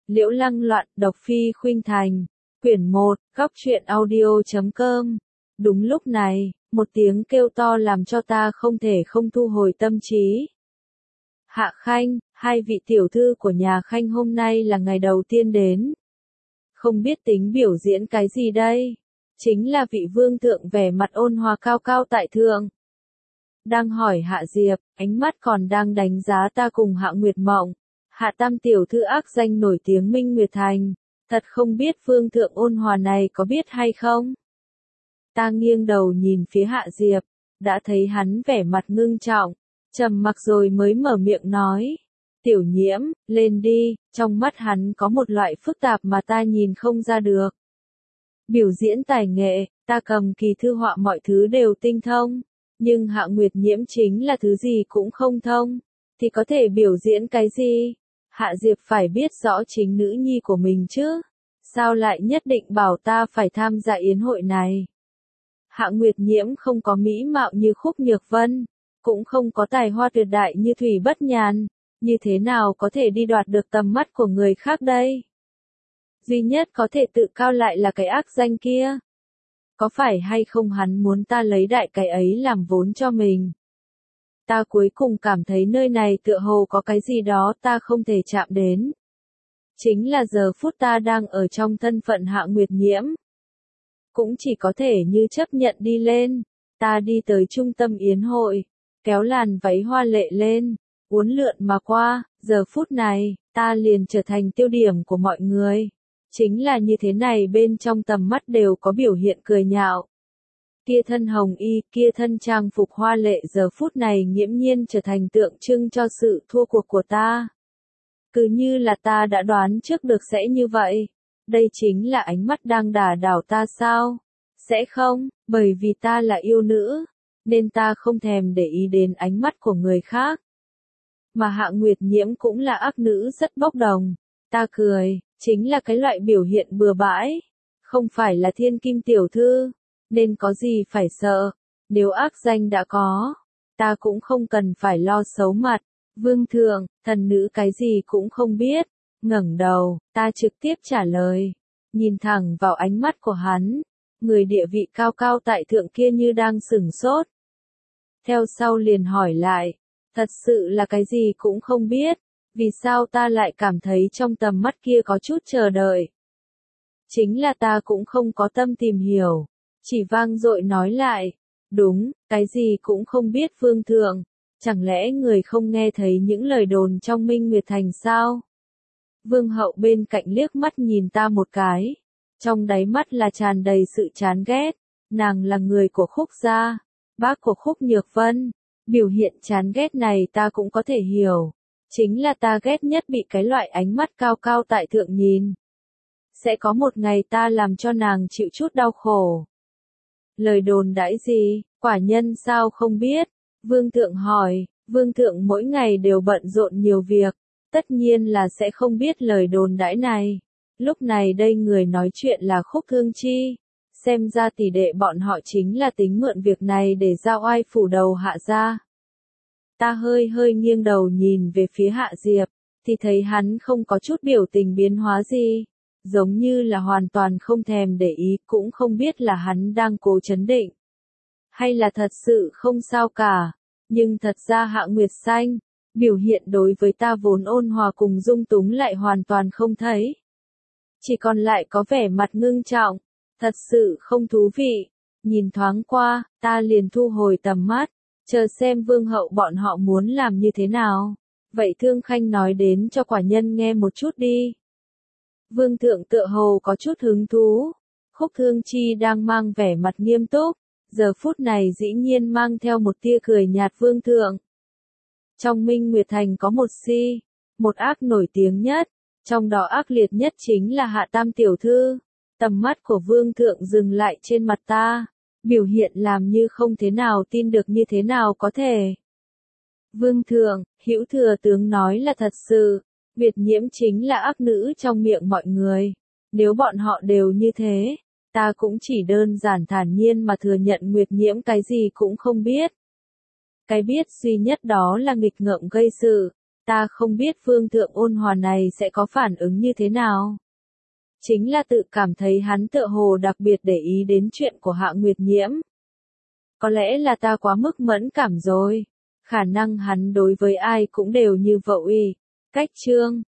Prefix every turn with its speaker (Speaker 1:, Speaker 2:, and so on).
Speaker 1: Liễu Lăng Loạn, độc phi khuynh thành. Quyển 1, góc truyện audio.com. Đúng lúc này, một tiếng kêu to làm cho ta không thể không thu hồi tâm trí. Hạ Khanh, hai vị tiểu thư của nhà Khanh hôm nay là ngày đầu tiên đến. Không biết tính biểu diễn cái gì đây? Chính là vị vương thượng vẻ mặt ôn hòa cao cao tại thượng. Đang hỏi Hạ Diệp, ánh mắt còn đang đánh giá ta cùng Hạ Nguyệt Mộng. Hạ tam tiểu thư ác danh nổi tiếng Minh Nguyệt Thành. Thật không biết vương thượng ôn hòa này có biết hay không? Ta nghiêng đầu nhìn phía Hạ Diệp, đã thấy hắn vẻ mặt ngưng trọng, trầm mặc rồi mới mở miệng nói. Tiểu Nhiễm, lên đi, trong mắt hắn có một loại phức tạp mà ta nhìn không ra được. Biểu diễn tài nghệ, ta cầm kỳ thư họa mọi thứ đều tinh thông, nhưng Hạ Nguyệt Nhiễm chính là thứ gì cũng không thông, thì có thể biểu diễn cái gì? Hạ Diệp phải biết rõ chính nữ nhi của mình chứ, sao lại nhất định bảo ta phải tham gia yến hội này? Hạ Nguyệt Nhiễm không có mỹ mạo như Khúc Nhược Vân, cũng không có tài hoa tuyệt đại như Thủy Bất Nhàn, như thế nào có thể đi đoạt được tầm mắt của người khác đây? Duy nhất có thể tự cao lại là cái ác danh kia. Có phải hay không hắn muốn ta lấy đại cái ấy làm vốn cho mình? Ta cuối cùng cảm thấy nơi này tựa hồ có cái gì đó ta không thể chạm đến. Chính là giờ phút ta đang ở trong thân phận Hạ Nguyệt Nhiễm. Cũng chỉ có thể như chấp nhận đi lên. Ta đi tới trung tâm yến hội, kéo làn váy hoa lệ lên, uốn lượn mà qua, giờ phút này, ta liền trở thành tiêu điểm của mọi người. Chính là như thế này, bên trong tầm mắt đều có biểu hiện cười nhạo. Kia thân hồng y, kia thân trang phục hoa lệ giờ phút này nghiễm nhiên trở thành tượng trưng cho sự thua cuộc của ta. Cứ như là ta đã đoán trước được sẽ như vậy. Đây chính là ánh mắt đang đả đảo ta sao? Sẽ không, bởi vì ta là yêu nữ, nên ta không thèm để ý đến ánh mắt của người khác. Mà Hạ Nguyệt Nhiễm cũng là ác nữ rất bốc đồng. Ta cười, chính là cái loại biểu hiện bừa bãi. Không phải là thiên kim tiểu thư, nên có gì phải sợ. Nếu ác danh đã có, ta cũng không cần phải lo xấu mặt. Vương thượng, thần nữ cái gì cũng không biết. Ngẩng đầu, ta trực tiếp trả lời. Nhìn thẳng vào ánh mắt của hắn, người địa vị cao cao tại thượng kia như đang sửng sốt. Theo sau liền hỏi lại, thật sự là cái gì cũng không biết, vì sao ta lại cảm thấy trong tầm mắt kia có chút chờ đợi. Chính là ta cũng không có tâm tìm hiểu, chỉ vang dội nói lại, đúng, cái gì cũng không biết vương thượng, chẳng lẽ người không nghe thấy những lời đồn trong Minh Nguyệt Thành sao? Vương hậu bên cạnh liếc mắt nhìn ta một cái, trong đáy mắt là tràn đầy sự chán ghét, nàng là người của Khúc gia, bác của Khúc Nhược Vân, biểu hiện chán ghét này ta cũng có thể hiểu, chính là ta ghét nhất bị cái loại ánh mắt cao cao tại thượng nhìn. Sẽ có một ngày ta làm cho nàng chịu chút đau khổ. Lời đồn đãi gì, quả nhân sao không biết? Vương thượng hỏi, vương thượng mỗi ngày đều bận rộn nhiều việc, tất nhiên là sẽ không biết lời đồn đãi này. Lúc này đây người nói chuyện là Khúc Thương Chi, xem ra tỷ đệ bọn họ chính là tính mượn việc này để giao oai phủ đầu Hạ gia. Ta hơi nghiêng đầu nhìn về phía Hạ Diệp, thì thấy hắn không có chút biểu tình biến hóa gì, giống như là hoàn toàn không thèm để ý, cũng không biết là hắn đang cố chấn định, hay là thật sự không sao cả. Nhưng thật ra Hạ Nguyệt Xanh, biểu hiện đối với ta vốn ôn hòa cùng dung túng lại hoàn toàn không thấy. Chỉ còn lại có vẻ mặt ngưng trọng, thật sự không thú vị. Nhìn thoáng qua, ta liền thu hồi tầm mắt, chờ xem vương hậu bọn họ muốn làm như thế nào. Vậy Thương Khanh nói đến cho quả nhân nghe một chút đi. Vương thượng tựa hồ có chút hứng thú. Khúc Thương Chi đang mang vẻ mặt nghiêm túc, giờ phút này dĩ nhiên mang theo một tia cười nhạt. Vương thượng, trong Minh Nguyệt Thành có một si, một ác nổi tiếng nhất, trong đó ác liệt nhất chính là Hạ tam tiểu thư. Tầm mắt của vương thượng dừng lại trên mặt ta, biểu hiện làm như không thế nào tin được, như thế nào có thể. Vương thượng, Hữu thừa tướng nói là thật sự, Nguyệt Nhiễm chính là ác nữ trong miệng mọi người. Nếu bọn họ đều như thế, ta cũng chỉ đơn giản thản nhiên mà thừa nhận Nguyệt Nhiễm cái gì cũng không biết. Cái biết duy nhất đó là nghịch ngợm gây sự. ta không biết Phương Thượng Ôn Hòa này sẽ có phản ứng như thế nào. Chính là tự cảm thấy hắn tựa hồ đặc biệt để ý đến chuyện của Hạ Nguyệt Nhiễm. Có lẽ là ta quá mức mẫn cảm rồi. Khả năng hắn đối với ai cũng đều như vậy. Cách chương